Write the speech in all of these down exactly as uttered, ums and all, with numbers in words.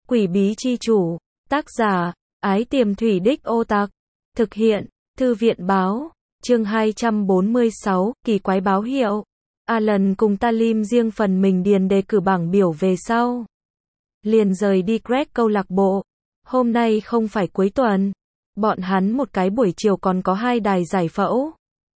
Quỷ bí chi chủ. Tác giả, Ái Tiềm Thủy Đích Ô Tặc. Thực hiện, Thư viện báo. Chương hai trăm bốn mươi sáu, kỳ quái báo hiệu. Alan cùng Talim riêng phần mình điền đề cử bảng biểu về sau. Liền rời đi Greg câu lạc bộ. Hôm nay không phải cuối tuần. Bọn hắn một cái buổi chiều còn có hai đài giải phẫu.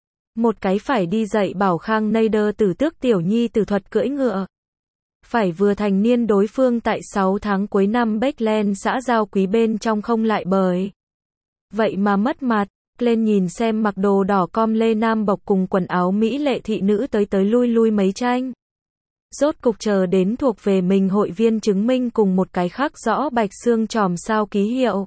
Một cái phải đi dạy Bảo Khang Nader tử tước tiểu nhi tử thuật cưỡi ngựa. Phải vừa thành niên đối phương tại sáu tháng cuối năm Beckland xã Giao Quý bên trong không lại bời. Vậy mà mất mặt, lên nhìn xem mặc đồ đỏ com lê nam bọc cùng quần áo mỹ lệ thị nữ tới tới lui lui mấy tranh. Rốt cục chờ đến thuộc về mình hội viên chứng minh cùng một cái khác rõ bạch xương tròm sao ký hiệu.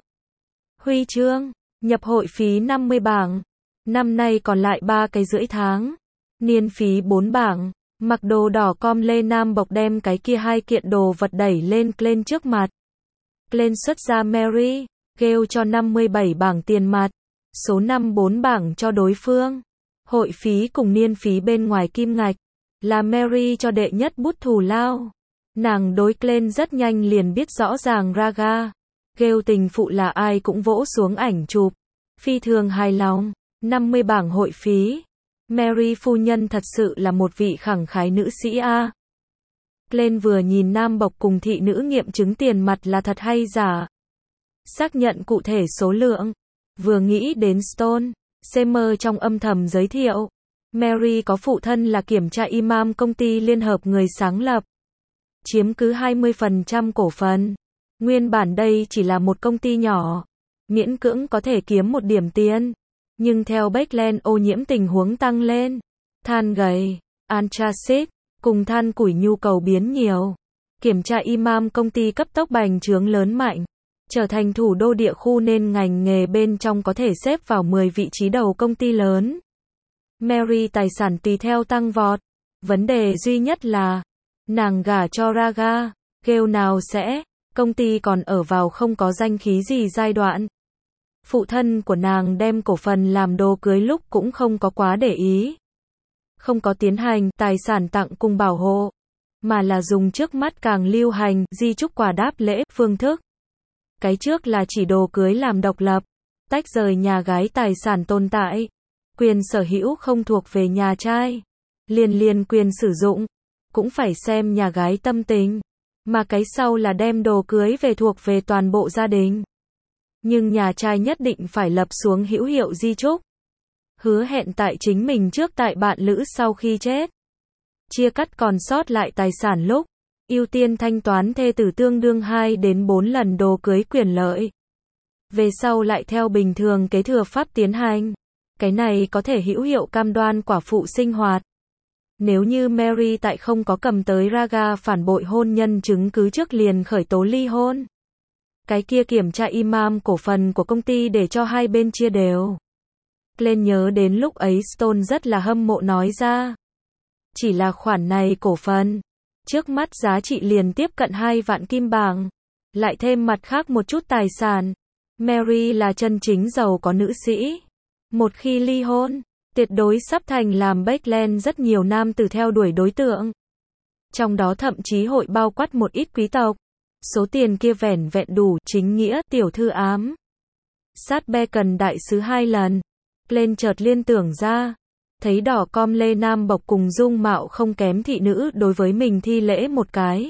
Huy chương, nhập hội phí năm mươi bảng. Năm nay còn lại ba cái rưỡi tháng. Niên phí bốn bảng. Mặc đồ đỏ com lê nam bọc đem cái kia hai kiện đồ vật đẩy lên Glenn trước mặt. Glenn xuất ra Mary, kêu cho năm mươi bảy bảng tiền mặt. Số năm bốn bảng cho đối phương. Hội phí cùng niên phí bên ngoài kim ngạch. Là Mary cho đệ nhất bút thù lao. Nàng đối Glenn rất nhanh liền biết rõ ràng Raga. Kêu tình phụ là ai cũng vỗ xuống ảnh chụp. Phi thường hài lòng. năm mươi bảng hội phí. Mary phu nhân thật sự là một vị khẳng khái nữ sĩ a. Glenn vừa nhìn nam bộc cùng thị nữ nghiệm chứng tiền mặt là thật hay giả. Xác nhận cụ thể số lượng. Vừa nghĩ đến Stone, Seymour trong âm thầm giới thiệu. Mary có phụ thân là kiểm tra imam công ty liên hợp người sáng lập. Chiếm cứ hai mươi phần trăm cổ phần. Nguyên bản đây chỉ là một công ty nhỏ. Miễn cưỡng có thể kiếm một điểm tiền. Nhưng theo Beckland ô nhiễm tình huống tăng lên. Than gầy, anthracite, cùng than củi nhu cầu biến nhiều. Kiểm tra imam công ty cấp tốc bành trướng lớn mạnh. Trở thành thủ đô địa khu nên ngành nghề bên trong có thể xếp vào mười vị trí đầu công ty lớn. Mary tài sản tùy theo tăng vọt. Vấn đề duy nhất là, nàng gả cho Raga, kêu nào sẽ, công ty còn ở vào không có danh khí gì giai đoạn. Phụ thân của nàng đem cổ phần làm đồ cưới lúc cũng không có quá để ý. Không có tiến hành tài sản tặng cùng bảo hộ, mà là dùng trước mắt càng lưu hành di chúc quà đáp lễ phương thức. Cái trước là chỉ đồ cưới làm độc lập, tách rời nhà gái tài sản tồn tại. Quyền sở hữu không thuộc về nhà trai. Liền liền quyền sử dụng, cũng phải xem nhà gái tâm tình. Mà cái sau là đem đồ cưới về thuộc về toàn bộ gia đình. Nhưng nhà trai nhất định phải lập xuống hữu hiệu di chúc. Hứa hẹn tại chính mình trước tại bạn lữ sau khi chết. Chia cắt còn sót lại tài sản lúc. Ưu tiên thanh toán thê tử tương đương hai đến bốn lần đồ cưới quyền lợi. Về sau lại theo bình thường kế thừa pháp tiến hành. Cái này có thể hữu hiệu cam đoan quả phụ sinh hoạt. Nếu như Mary tại không có cầm tới Raga phản bội hôn nhân chứng cứ trước liền khởi tố ly hôn. Cái kia kiểm tra imam cổ phần của công ty để cho hai bên chia đều. Glenn nhớ đến lúc ấy Stone rất là hâm mộ nói ra. Chỉ là khoản này cổ phần. Trước mắt giá trị liền tiếp cận hai vạn kim bảng. Lại thêm mặt khác một chút tài sản. Mary là chân chính giàu có nữ sĩ. Một khi ly hôn, tuyệt đối sắp thành làm Beckland rất nhiều nam tử theo đuổi đối tượng. Trong đó thậm chí hội bao quát một ít quý tộc. Số tiền kia vẻn vẹn đủ chính nghĩa tiểu thư ám. Sát Beacon đại sứ hai lần. Glenn chợt liên tưởng ra. Thấy đỏ com lê nam bọc cùng dung mạo không kém thị nữ đối với mình thi lễ một cái.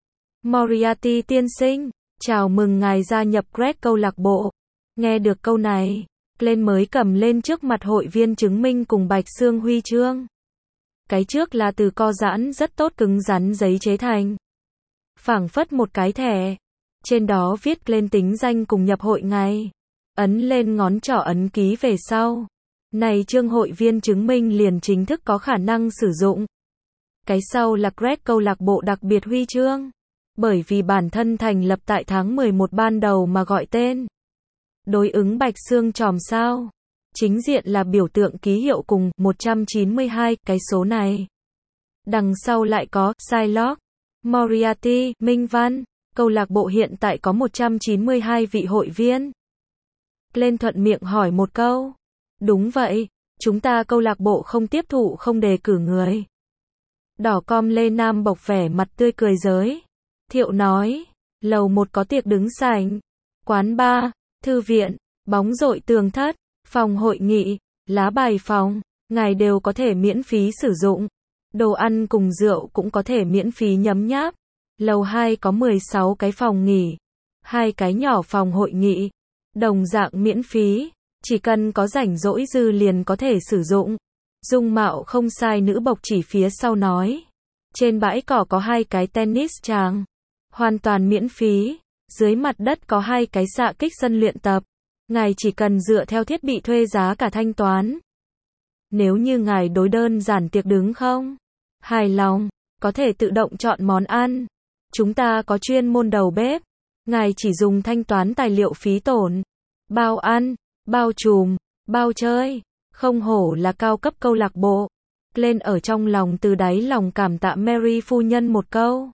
Moriarty tiên sinh, chào mừng ngài gia nhập Greg câu lạc bộ. Nghe được câu này, Glenn mới cầm lên trước mặt hội viên chứng minh cùng bạch xương huy chương. Cái trước là từ co giãn rất tốt cứng rắn giấy chế thành. Phảng phất một cái thẻ. Trên đó viết lên tính danh cùng nhập hội ngày. Ấn lên ngón trỏ ấn ký về sau. Này chương hội viên chứng minh liền chính thức có khả năng sử dụng. Cái sau là Greg câu lạc bộ đặc biệt huy chương. Bởi vì bản thân thành lập tại tháng mười một ban đầu mà gọi tên. Đối ứng bạch xương tròm sao. Chính diện là biểu tượng ký hiệu cùng một trăm chín mươi hai cái số này. Đằng sau lại có Shylock, Moriarty, Minh Văn. Câu lạc bộ hiện tại có một trăm chín mươi hai vị hội viên. Glenn thuận miệng hỏi một câu. Đúng vậy, chúng ta câu lạc bộ không tiếp thụ không đề cử người. Đỏ com lê nam bộc vẻ mặt tươi cười giới. Thiệu nói, Lầu một có tiệc đứng sảnh, quán bar, thư viện, bóng rội tường thất, phòng hội nghị, lá bài phòng, ngài đều có thể miễn phí sử dụng. Đồ ăn cùng rượu cũng có thể miễn phí nhấm nháp. Lầu hai có mười sáu cái phòng nghỉ, hai cái nhỏ phòng hội nghị, đồng dạng miễn phí, chỉ cần có rảnh rỗi dư liền có thể sử dụng. Dung mạo không sai nữ bộc chỉ phía sau nói. Trên bãi cỏ có hai cái tennis tràng, hoàn toàn miễn phí. Dưới mặt đất có hai cái xạ kích sân luyện tập. Ngài chỉ cần dựa theo thiết bị thuê giá cả thanh toán. Nếu như ngài đối đơn giản tiệc đứng không hài lòng, có thể tự động chọn món ăn. Chúng ta có chuyên môn đầu bếp. Ngài chỉ dùng thanh toán tài liệu phí tổn. Bao ăn, bao trùm, bao chơi. Không hổ là cao cấp câu lạc bộ. Glenn ở trong lòng từ đáy lòng cảm tạ Mary phu nhân một câu.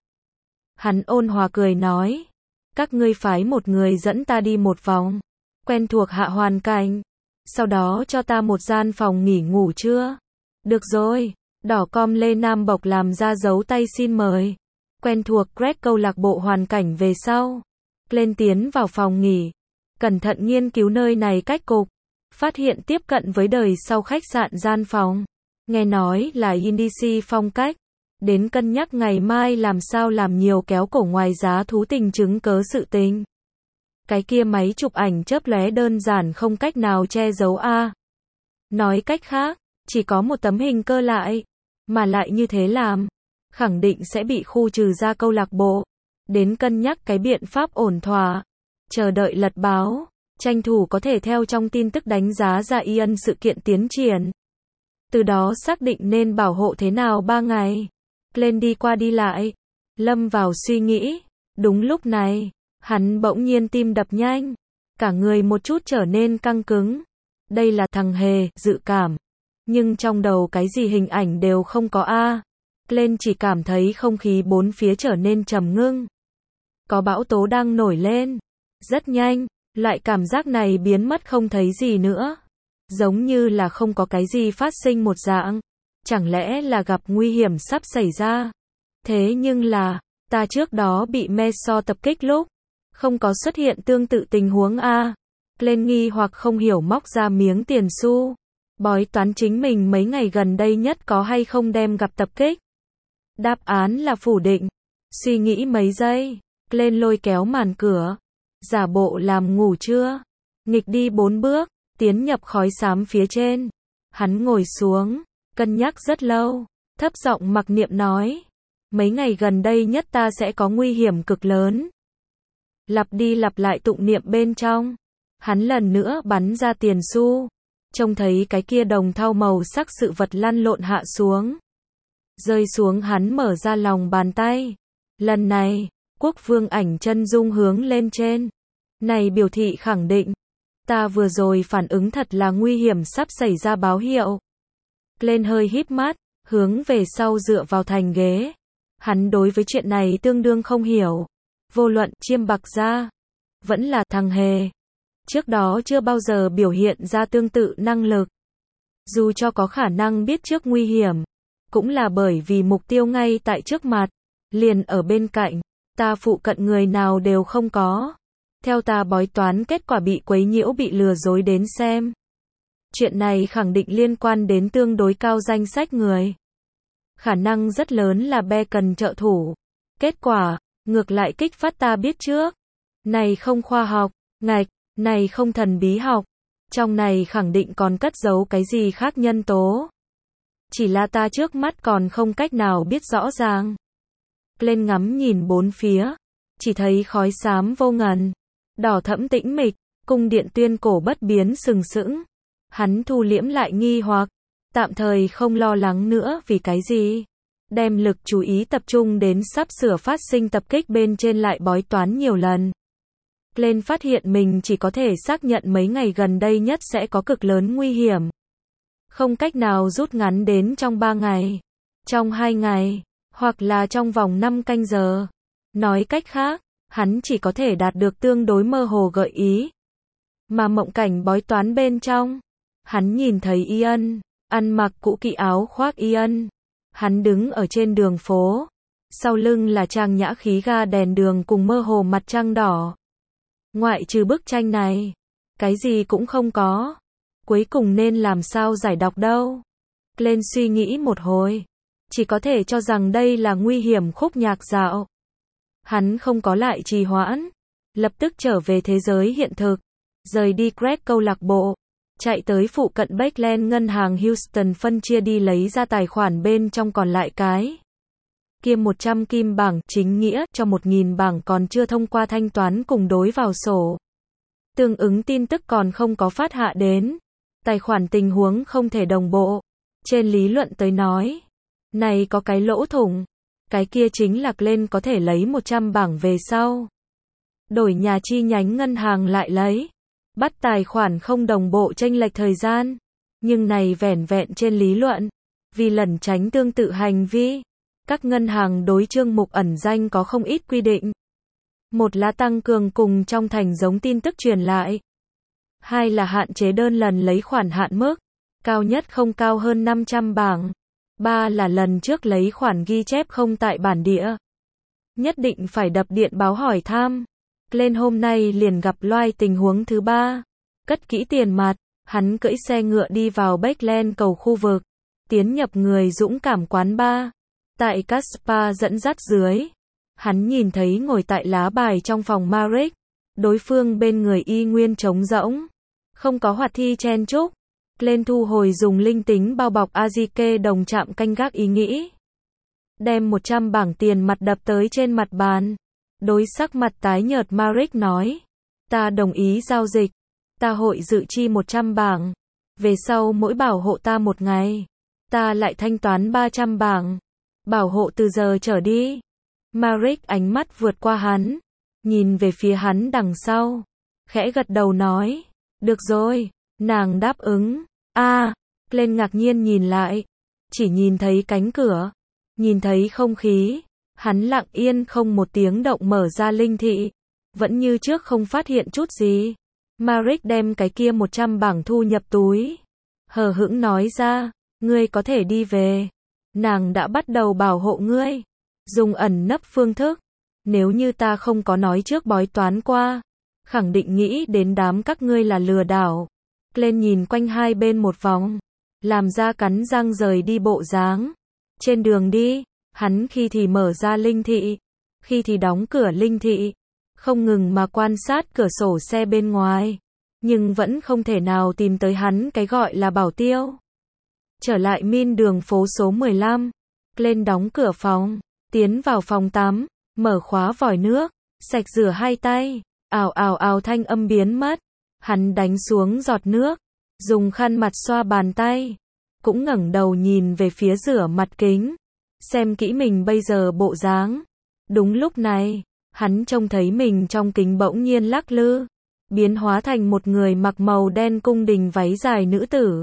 Hắn ôn hòa cười nói. Các ngươi phái một người dẫn ta đi một vòng. Quen thuộc hạ hoàn cảnh. Sau đó cho ta một gian phòng nghỉ ngủ chưa? Được rồi. Đỏ com lê nam bộc làm ra dấu tay xin mời. Quen thuộc Greg câu lạc bộ hoàn cảnh về sau. Glenn tiến vào phòng nghỉ. Cẩn thận nghiên cứu nơi này cách cục. Phát hiện tiếp cận với đời sau khách sạn gian phòng. Nghe nói là Indici phong cách. Đến cân nhắc ngày mai làm sao làm nhiều kéo cổ ngoài giá thú tình chứng cớ sự tình. Cái kia máy chụp ảnh chớp lóe đơn giản không cách nào che giấu a. Nói cách khác, chỉ có một tấm hình cơ lại, mà lại như thế làm, khẳng định sẽ bị khu trừ ra câu lạc bộ. Đến cân nhắc cái biện pháp ổn thỏa, chờ đợi lật báo, tranh thủ có thể theo trong tin tức đánh giá ra Ian sự kiện tiến triển. Từ đó xác định nên bảo hộ thế nào ba ngày. Glenn đi qua đi lại, lâm vào suy nghĩ. Đúng lúc này, hắn bỗng nhiên tim đập nhanh, cả người một chút trở nên căng cứng. Đây là thằng hề, dự cảm. Nhưng trong đầu cái gì hình ảnh đều không có a. Glenn chỉ cảm thấy không khí bốn phía trở nên trầm ngưng. Có bão tố đang nổi lên. Rất nhanh, loại cảm giác này biến mất không thấy gì nữa. Giống như là không có cái gì phát sinh một dạng. Chẳng lẽ là gặp nguy hiểm sắp xảy ra? Thế nhưng là, ta trước đó bị Meso tập kích lúc, không có xuất hiện tương tự tình huống a. Glenn nghi hoặc không hiểu móc ra miếng tiền xu. Bói toán chính mình mấy ngày gần đây nhất có hay không đem gặp tập kích. Đáp án là phủ định. Suy nghĩ mấy giây, Glenn lôi kéo màn cửa. Giả bộ làm ngủ chưa? Nghịch đi bốn bước, tiến nhập khói xám phía trên. Hắn ngồi xuống, cân nhắc rất lâu, thấp giọng mặc niệm nói. Mấy ngày gần đây nhất ta sẽ có nguy hiểm cực lớn. Lặp đi lặp lại tụng niệm bên trong. Hắn lần nữa bắn ra tiền xu. Trông thấy cái kia đồng thau màu sắc sự vật lăn lộn hạ xuống. Rơi xuống hắn mở ra lòng bàn tay. Lần này, quốc vương ảnh chân dung hướng lên trên. Này biểu thị khẳng định. Ta vừa rồi phản ứng thật là nguy hiểm sắp xảy ra báo hiệu. Glenn hơi híp mắt, hướng về sau dựa vào thành ghế. Hắn đối với chuyện này tương đương không hiểu. Vô luận chiêm bạc ra, vẫn là thằng hề. Trước đó chưa bao giờ biểu hiện ra tương tự năng lực. Dù cho có khả năng biết trước nguy hiểm, cũng là bởi vì mục tiêu ngay tại trước mặt, liền ở bên cạnh, ta phụ cận người nào đều không có. Theo ta bói toán kết quả bị quấy nhiễu bị lừa dối đến xem. Chuyện này khẳng định liên quan đến tương đối cao danh sách người. Khả năng rất lớn là Bacon trợ thủ. Kết quả, ngược lại kích phát ta biết trước. Này không khoa học, ngạch, này không thần bí học. Trong này khẳng định còn cất giấu cái gì khác nhân tố. Chỉ là ta trước mắt còn không cách nào biết rõ ràng. Glenn ngắm nhìn bốn phía, chỉ thấy khói xám vô ngần, đỏ thẫm tĩnh mịch, cung điện tuyên cổ bất biến sừng sững. Hắn thu liễm lại nghi hoặc, tạm thời không lo lắng nữa vì cái gì. Đem lực chú ý tập trung đến sắp sửa phát sinh tập kích bên trên lại bói toán nhiều lần. Glenn phát hiện mình chỉ có thể xác nhận mấy ngày gần đây nhất sẽ có cực lớn nguy hiểm. Không cách nào rút ngắn đến trong ba ngày, trong hai ngày, hoặc là trong vòng năm canh giờ. Nói cách khác, hắn chỉ có thể đạt được tương đối mơ hồ gợi ý. Mà mộng cảnh bói toán bên trong, hắn nhìn thấy Ian, ăn mặc cũ kỹ áo khoác Ian. Hắn đứng ở trên đường phố, Sau lưng là trang nhã khí ga đèn đường cùng mơ hồ mặt trăng đỏ. Ngoại trừ bức tranh này, cái gì cũng không có. Cuối cùng nên làm sao giải đọc đâu? Glenn suy nghĩ một hồi, chỉ có thể cho rằng đây là nguy hiểm khúc nhạc dạo. Hắn không có lại trì hoãn, lập tức trở về thế giới hiện thực, rời đi Greg câu lạc bộ, chạy tới phụ cận Backland ngân hàng Houston phân chia đi lấy ra tài khoản bên trong còn lại cái kia một trăm kim bảng, chính nghĩa cho một nghìn bảng còn chưa thông qua thanh toán cùng đối vào sổ. Tương ứng tin tức còn không có phát hạ đến, tài khoản tình huống không thể đồng bộ. Trên lý luận tới nói, này có cái lỗ thủng, cái kia chính là lên có thể lấy một trăm bảng về sau. Đổi nhà chi nhánh ngân hàng lại lấy, bắt tài khoản không đồng bộ chênh lệch thời gian, nhưng này vẻn vẹn trên lý luận, vì lẩn tránh tương tự hành vi. Các ngân hàng đối chương mục ẩn danh có không ít quy định. Một là tăng cường cùng trong thành giống tin tức truyền lại. Hai là hạn chế đơn lần lấy khoản hạn mức, cao nhất không cao hơn năm trăm bảng. Ba là lần trước lấy khoản ghi chép không tại bản địa. Nhất định phải đập điện báo hỏi thăm. Lên hôm nay liền gặp loài tình huống thứ ba. Cất kỹ tiền mặt, hắn cưỡi xe ngựa đi vào Backland cầu khu vực, tiến nhập người dũng cảm quán bar. Tại Caspar dẫn dắt dưới, hắn nhìn thấy ngồi tại lá bài trong phòng Marek, đối phương bên người y nguyên trống rỗng, không có hoạt thi chen chúc. Lên thu hồi dùng linh tính bao bọc Azike đồng chạm canh gác ý nghĩ. Đem một trăm bảng tiền mặt đập tới trên mặt bàn. Đối sắc mặt tái nhợt Marek nói, ta đồng ý giao dịch, ta hội dự chi một trăm bảng, về sau mỗi bảo hộ ta một ngày, ta lại thanh toán ba trăm bảng. Bảo hộ từ giờ trở đi. Marek ánh mắt vượt qua hắn, nhìn về phía hắn đằng sau, khẽ gật đầu nói, được rồi, nàng đáp ứng. A, à, lên ngạc nhiên nhìn lại, chỉ nhìn thấy cánh cửa, nhìn thấy không khí, hắn lặng yên không một tiếng động mở ra linh thị, vẫn như trước không phát hiện chút gì. Marek đem cái kia một trăm bảng thu nhập túi, hờ hững nói ra, ngươi có thể đi về. Nàng đã bắt đầu bảo hộ ngươi, dùng ẩn nấp phương thức, nếu như ta không có nói trước bói toán qua, khẳng định nghĩ đến đám các ngươi là lừa đảo. Lên nhìn quanh hai bên một vòng, làm ra cắn răng rời đi bộ dáng. Trên đường đi, hắn khi thì mở ra linh thị, khi thì đóng cửa linh thị, không ngừng mà quan sát cửa sổ xe bên ngoài, nhưng vẫn không thể nào tìm tới hắn cái gọi là bảo tiêu. Trở lại Min đường phố số mười lăm, lên đóng cửa phòng, tiến vào phòng tắm, mở khóa vòi nước, sạch rửa hai tay, ào ào ào thanh âm biến mất, hắn đánh xuống giọt nước, dùng khăn mặt xoa bàn tay, cũng ngẩng đầu nhìn về phía rửa mặt kính, xem kỹ mình bây giờ bộ dáng. Đúng lúc này, hắn trông thấy mình trong kính bỗng nhiên lắc lư, biến hóa thành một người mặc màu đen cung đình váy dài nữ tử.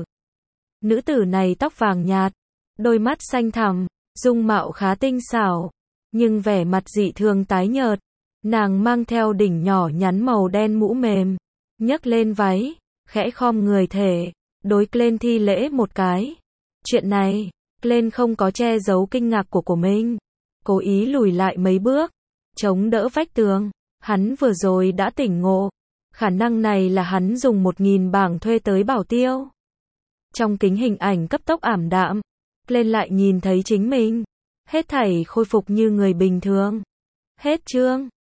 Nữ tử này tóc vàng nhạt, đôi mắt xanh thẳm, dung mạo khá tinh xảo, nhưng vẻ mặt dị thường tái nhợt. Nàng mang theo đỉnh nhỏ nhắn màu đen mũ mềm, nhấc lên váy, khẽ khom người thể, đối Glenn thi lễ một cái. Chuyện này, Glenn không có che giấu kinh ngạc của của mình, cố ý lùi lại mấy bước, chống đỡ vách tường. Hắn vừa rồi đã tỉnh ngộ, khả năng này là hắn dùng một nghìn bảng thuê tới bảo tiêu. Trong kính hình ảnh cấp tốc ảm đạm, Glenn lại nhìn thấy chính mình, hết thảy khôi phục như người bình thường. Hết chương.